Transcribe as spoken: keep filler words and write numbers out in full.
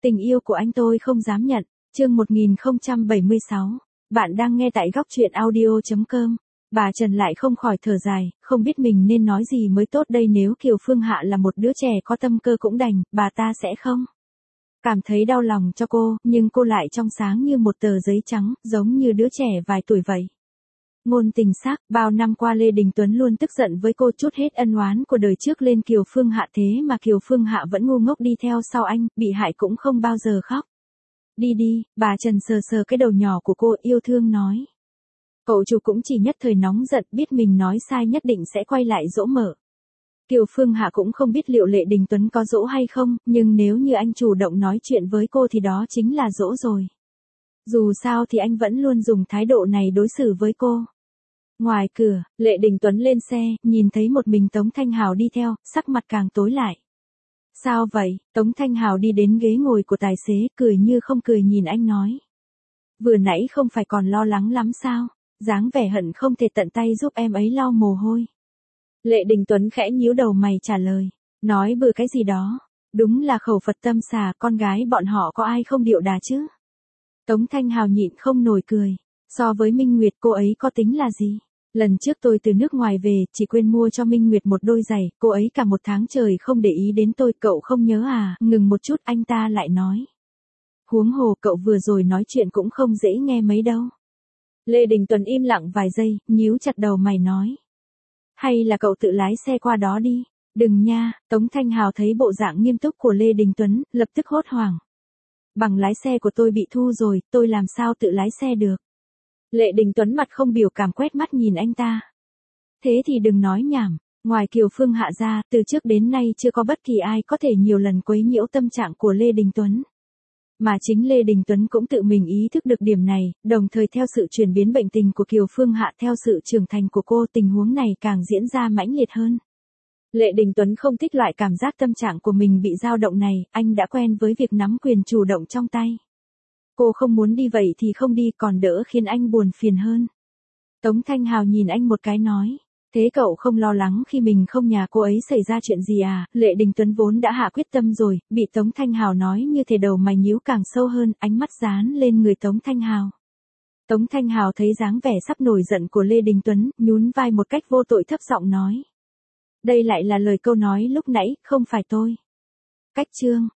Tình yêu của anh tôi không dám nhận. Chương một nghìn không trăm bảy mươi sáu. Bạn đang nghe tại góc truyện audio chấm com. Bà Trần lại không khỏi thở dài, không biết mình nên nói gì mới tốt đây, nếu Kiều Phương Hạ là một đứa trẻ có tâm cơ cũng đành, bà ta sẽ không cảm thấy đau lòng cho cô, nhưng cô lại trong sáng như một tờ giấy trắng, giống như đứa trẻ vài tuổi vậy. Ngôn tình sắc, bao năm qua Lê Đình Tuấn luôn tức giận với cô, trút hết ân oán của đời trước lên Kiều Phương Hạ, thế mà Kiều Phương Hạ vẫn ngu ngốc đi theo sau anh, bị hại cũng không bao giờ khóc. Đi đi, bà Trần sờ sờ cái đầu nhỏ của cô, yêu thương nói. Cậu chủ cũng chỉ nhất thời nóng giận, biết mình nói sai nhất định sẽ quay lại dỗ mở. Kiều Phương Hạ cũng không biết liệu Lê Đình Tuấn có dỗ hay không, nhưng nếu như anh chủ động nói chuyện với cô thì đó chính là dỗ rồi. Dù sao thì anh vẫn luôn dùng thái độ này đối xử với cô. Ngoài cửa, Lê Đình Tuấn lên xe, nhìn thấy một mình Tống Thanh Hào đi theo, sắc mặt càng tối lại. Sao vậy? Tống Thanh Hào đi đến ghế ngồi của tài xế, cười như không cười nhìn anh nói. Vừa nãy không phải còn lo lắng lắm sao? Dáng vẻ hận không thể tận tay giúp em ấy lau mồ hôi. Lê Đình Tuấn khẽ nhíu đầu mày trả lời. Nói bừa cái gì đó. Đúng là khẩu Phật tâm xà, con gái bọn họ có ai không điệu đà chứ? Tống Thanh Hào nhịn không nổi cười. So với Minh Nguyệt, cô ấy có tính là gì? Lần trước tôi từ nước ngoài về, chỉ quên mua cho Minh Nguyệt một đôi giày, cô ấy cả một tháng trời không để ý đến tôi, cậu không nhớ à? Ngừng một chút, anh ta lại nói. Huống hồ cậu vừa rồi nói chuyện cũng không dễ nghe mấy đâu. Lê Đình Tuấn im lặng vài giây, nhíu chặt đầu mày nói. Hay là cậu tự lái xe qua đó đi. Đừng nha. Tống Thanh Hào thấy bộ dạng nghiêm túc của Lê Đình Tuấn, lập tức hốt hoảng. Bằng lái xe của tôi bị thu rồi, tôi làm sao tự lái xe được. Lê Đình Tuấn mặt không biểu cảm quét mắt nhìn anh ta. Thế thì đừng nói nhảm, ngoài Kiều Phương Hạ ra, từ trước đến nay chưa có bất kỳ ai có thể nhiều lần quấy nhiễu tâm trạng của Lê Đình Tuấn. Mà chính Lê Đình Tuấn cũng tự mình ý thức được điểm này, đồng thời theo sự chuyển biến bệnh tình của Kiều Phương Hạ, theo sự trưởng thành của cô, tình huống này càng diễn ra mãnh liệt hơn. Lê Đình Tuấn không thích loại cảm giác tâm trạng của mình bị dao động này, anh đã quen với việc nắm quyền chủ động trong tay. Cô không muốn đi vậy thì không đi, còn đỡ khiến anh buồn phiền hơn. Tống Thanh Hào nhìn anh một cái nói. Thế cậu không lo lắng khi mình không nhà cô ấy xảy ra chuyện gì à? Lê Đình Tuấn vốn đã hạ quyết tâm rồi, bị Tống Thanh Hào nói như thế đầu mày nhíu càng sâu hơn, ánh mắt dán lên người Tống Thanh Hào. Tống Thanh Hào thấy dáng vẻ sắp nổi giận của Lê Đình Tuấn, nhún vai một cách vô tội thấp giọng nói. Đây lại là lời câu nói lúc nãy, không phải tôi. Cách chương.